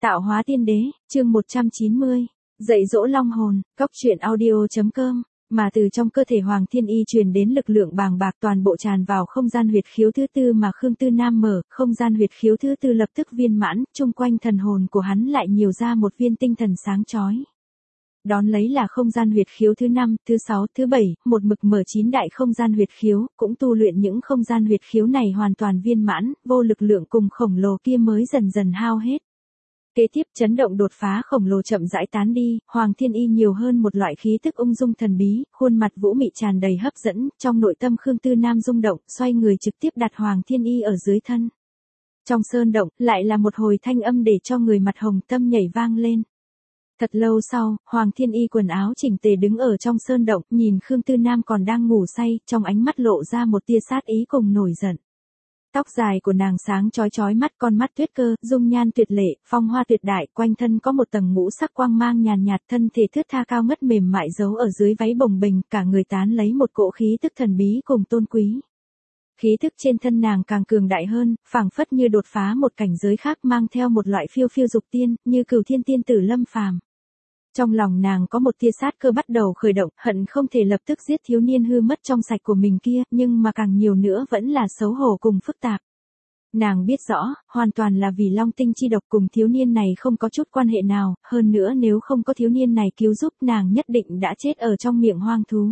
Tạo hóa tiên đế, chương 190. Dạy dỗ long hồn, cóc truyện audio.com. Mà từ trong cơ thể Hoàng Thiên Y truyền đến lực lượng bàng bạc toàn bộ tràn vào không gian huyệt khiếu thứ tư mà Khương Tư Nam mở, không gian huyệt khiếu thứ tư lập tức viên mãn, chung quanh thần hồn của hắn lại nhiều ra một viên tinh thần sáng chói. Đón lấy là không gian huyệt khiếu thứ 5, thứ 6, thứ 7, một mực mở 9 đại không gian huyệt khiếu, cũng tu luyện những không gian huyệt khiếu này hoàn toàn viên mãn, vô lực lượng cùng khổng lồ kia mới dần dần hao hết. Kế tiếp chấn động đột phá khổng lồ chậm rãi tán đi, Hoàng Thiên Y nhiều hơn một loại khí tức ung dung thần bí, khuôn mặt vũ mị tràn đầy hấp dẫn, trong nội tâm Khương Tư Nam rung động, xoay người trực tiếp đặt Hoàng Thiên Y ở dưới thân. Trong sơn động, lại là một hồi thanh âm để cho người mặt hồng tâm nhảy vang lên. Thật lâu sau, Hoàng Thiên Y quần áo chỉnh tề đứng ở trong sơn động, nhìn Khương Tư Nam còn đang ngủ say, trong ánh mắt lộ ra một tia sát ý cùng nổi giận. Tóc dài của nàng sáng chói chói mắt, con mắt tuyết cơ, dung nhan tuyệt lệ, phong hoa tuyệt đại, quanh thân có một tầng ngũ sắc quang mang nhàn nhạt, thân thể thướt tha cao ngất mềm mại giấu ở dưới váy bồng bềnh, cả người tán lấy một cỗ khí tức thần bí cùng tôn quý. Khí tức trên thân nàng càng cường đại hơn, phảng phất như đột phá một cảnh giới khác, mang theo một loại phiêu phiêu dục tiên, như Cửu Thiên tiên tử lâm phàm. Trong lòng nàng có một tia sát cơ bắt đầu khởi động, hận không thể lập tức giết thiếu niên hư mất trong sạch của mình kia, nhưng mà càng nhiều nữa vẫn là xấu hổ cùng phức tạp. Nàng biết rõ, hoàn toàn là vì long tinh chi độc cùng thiếu niên này không có chút quan hệ nào, hơn nữa nếu không có thiếu niên này cứu giúp nàng nhất định đã chết ở trong miệng hoang thú.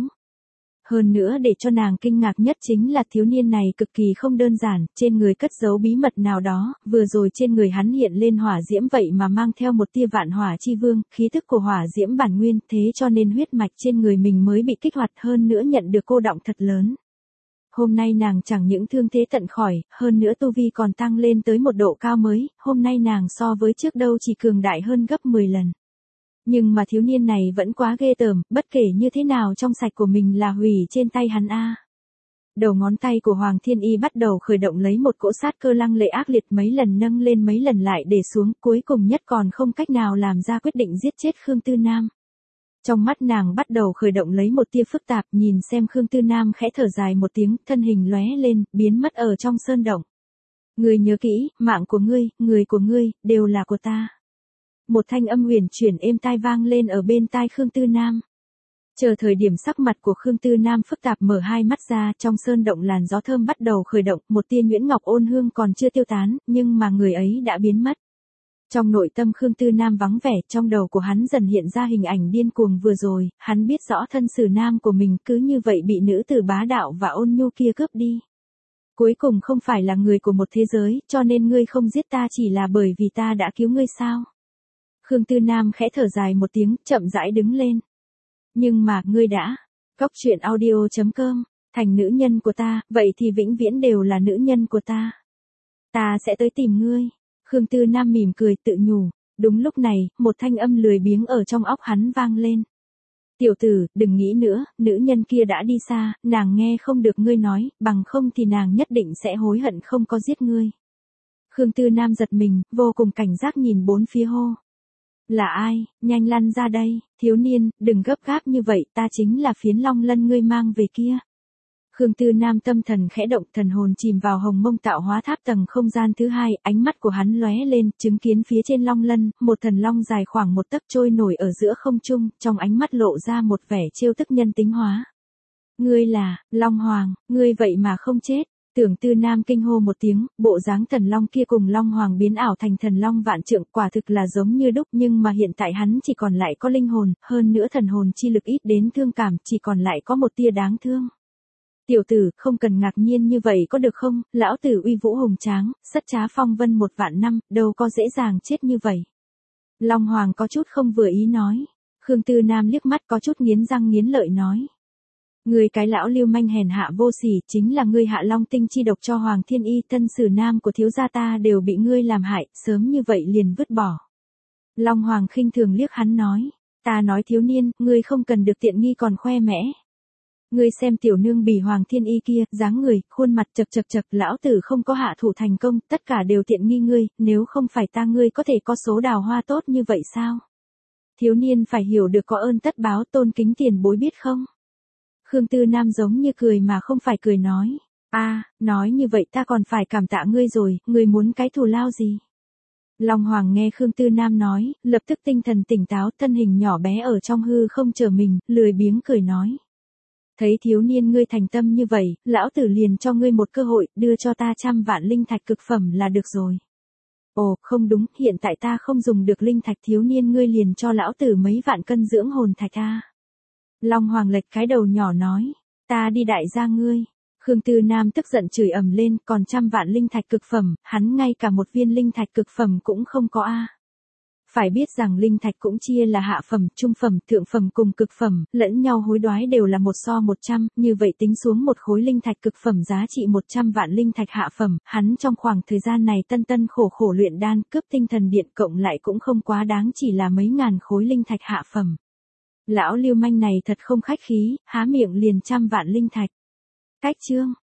Hơn nữa để cho nàng kinh ngạc nhất chính là thiếu niên này cực kỳ không đơn giản, trên người cất giấu bí mật nào đó, vừa rồi trên người hắn hiện lên hỏa diễm vậy mà mang theo một tia vạn hỏa chi vương, khí tức của hỏa diễm bản nguyên, thế cho nên huyết mạch trên người mình mới bị kích hoạt, hơn nữa nhận được cô đọng thật lớn. Hôm nay nàng chẳng những thương thế tận khỏi, hơn nữa tu vi còn tăng lên tới một độ cao mới, hôm nay nàng so với trước đâu chỉ cường đại hơn gấp 10 lần. Nhưng mà thiếu niên này vẫn quá ghê tởm, bất kể như thế nào trong sạch của mình là hủy trên tay hắn a. Đầu ngón tay của Hoàng Thiên Y bắt đầu khởi động lấy một cỗ sát cơ lăng lệ ác liệt, mấy lần nâng lên mấy lần lại để xuống, cuối cùng nhất còn không cách nào làm ra quyết định giết chết Khương Tư Nam. Trong mắt nàng bắt đầu khởi động lấy một tia phức tạp, nhìn xem Khương Tư Nam khẽ thở dài một tiếng, thân hình lóe lên, biến mất ở trong sơn động. Ngươi nhớ kỹ, mạng của ngươi, người của ngươi, đều là của ta. Một thanh âm huyền chuyển êm tai vang lên ở bên tai Khương Tư Nam. Chờ thời điểm sắc mặt của Khương Tư Nam phức tạp, mở hai mắt ra, trong sơn động làn gió thơm bắt đầu khởi động, một tia nhuyễn ngọc ôn hương còn chưa tiêu tán, nhưng mà người ấy đã biến mất. Trong nội tâm Khương Tư Nam vắng vẻ, trong đầu của hắn dần hiện ra hình ảnh điên cuồng vừa rồi, hắn biết rõ thân xử nam của mình cứ như vậy bị nữ tử bá đạo và ôn nhu kia cướp đi. Cuối cùng không phải là người của một thế giới, cho nên ngươi không giết ta chỉ là bởi vì ta đã cứu ngươi sao? Khương Tư Nam khẽ thở dài một tiếng, chậm rãi đứng lên. Nhưng mà, ngươi đã, cóc truyện audio.com, thành nữ nhân của ta, vậy thì vĩnh viễn đều là nữ nhân của ta. Ta sẽ tới tìm ngươi. Khương Tư Nam mỉm cười tự nhủ. Đúng lúc này, một thanh âm lười biếng ở trong óc hắn vang lên. Tiểu tử, đừng nghĩ nữa, nữ nhân kia đã đi xa, nàng nghe không được ngươi nói, bằng không thì nàng nhất định sẽ hối hận không có giết ngươi. Khương Tư Nam giật mình, vô cùng cảnh giác nhìn bốn phía hô. Là ai, nhanh lăn ra đây, thiếu niên, đừng gấp gáp như vậy, ta chính là Phiến Long Lân ngươi mang về kia. Khương Tư Nam tâm thần khẽ động, thần hồn chìm vào hồng mông tạo hóa tháp tầng không gian thứ hai, ánh mắt của hắn lóe lên, chứng kiến phía trên Long Lân, một thần long dài khoảng một tấc trôi nổi ở giữa không trung, trong ánh mắt lộ ra một vẻ trêu tức nhân tính hóa. Ngươi là, Long Hoàng, ngươi vậy mà không chết. Tưởng Tư Nam kinh hô một tiếng, bộ dáng thần long kia cùng Long Hoàng biến ảo thành thần long vạn trượng, quả thực là giống như đúc, nhưng mà hiện tại hắn chỉ còn lại có linh hồn, hơn nữa thần hồn chi lực ít đến thương cảm, chỉ còn lại có một tia đáng thương. Tiểu tử, không cần ngạc nhiên như vậy có được không, lão tử uy vũ hùng tráng, sắt trá phong vân 1 vạn năm, đâu có dễ dàng chết như vậy. Long Hoàng có chút không vừa ý nói. Khương Tư Nam liếc mắt có chút nghiến răng nghiến lợi nói. Người cái lão lưu manh hèn hạ vô sỉ, chính là ngươi hạ long tinh chi độc cho Hoàng Thiên Y, thân sử nam của thiếu gia ta đều bị ngươi làm hại, sớm như vậy liền vứt bỏ. Long Hoàng khinh thường liếc hắn nói. Ta nói thiếu niên, ngươi không cần được tiện nghi còn khoe mẽ. Ngươi xem tiểu nương bỉ Hoàng Thiên Y kia, dáng người, khuôn mặt chật chật chật, lão tử không có hạ thủ thành công, tất cả đều tiện nghi ngươi, nếu không phải ta ngươi có thể có số đào hoa tốt như vậy sao? Thiếu niên phải hiểu được có ơn tất báo, tôn kính tiền bối biết không? Khương Tư Nam giống như cười mà không phải cười nói. Nói như vậy ta còn phải cảm tạ ngươi rồi, ngươi muốn cái thù lao gì? Long Hoàng nghe Khương Tư Nam nói, lập tức tinh thần tỉnh táo, thân hình nhỏ bé ở trong hư không chờ mình, lười biếng cười nói. Thấy thiếu niên ngươi thành tâm như vậy, lão tử liền cho ngươi một cơ hội, đưa cho ta 100 vạn linh thạch cực phẩm là được rồi. Ồ, không đúng, hiện tại ta không dùng được linh thạch, thiếu niên ngươi liền cho lão tử mấy vạn cân dưỡng hồn thạch a. Long Hoàng lệch cái đầu nhỏ nói, ta đi đại gia ngươi. Khương Tư Nam tức giận chửi ầm lên, còn 100 vạn linh thạch cực phẩm, hắn ngay cả một viên linh thạch cực phẩm cũng không có a. Phải biết rằng linh thạch cũng chia là hạ phẩm, trung phẩm, thượng phẩm cùng cực phẩm, lẫn nhau hối đoái đều là 1:100, như vậy tính xuống một khối linh thạch cực phẩm giá trị 100 vạn linh thạch hạ phẩm, hắn trong khoảng thời gian này tân tân khổ khổ luyện đan, cướp tinh thần điện cộng lại cũng không quá đáng, chỉ là mấy ngàn khối linh thạch hạ phẩm. Lão lưu manh này thật không khách khí, há miệng liền 100 vạn linh thạch. Cách chương